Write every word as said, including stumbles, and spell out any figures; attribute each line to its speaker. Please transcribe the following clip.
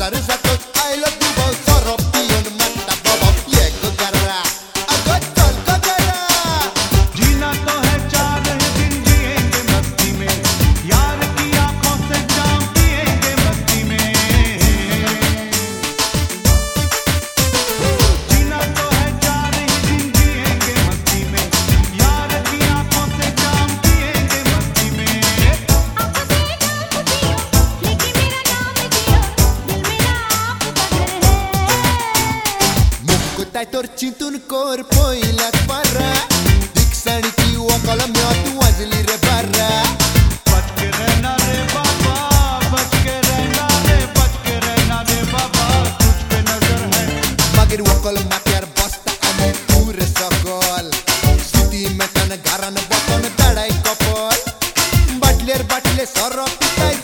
Speaker 1: Matar zatos, I love you both. Soropion matta bobo, ye ko garra. Ago chal ko gara.
Speaker 2: जीना तो है चार दिन जिएंगे मस्ती में, यार की आंखों से जाम पिएंगे मस्ती में। जीना तो है चार दिन जिएंगे मस्ती में, यार की आंखों से जाम पिएंगे मस्ती में।
Speaker 1: Mukutai tor cintun kor poilat para. Diksani ki wakala myat wajli re bara.
Speaker 2: बच के रहना रे बाबा, बच के रहना रे, बच के रहना रे बाबा, तुझ पे नजर है।
Speaker 1: Magir wakal matyar basta ame pure sakol. City metan garan boton dadai kopol. Batler batle sorop pitai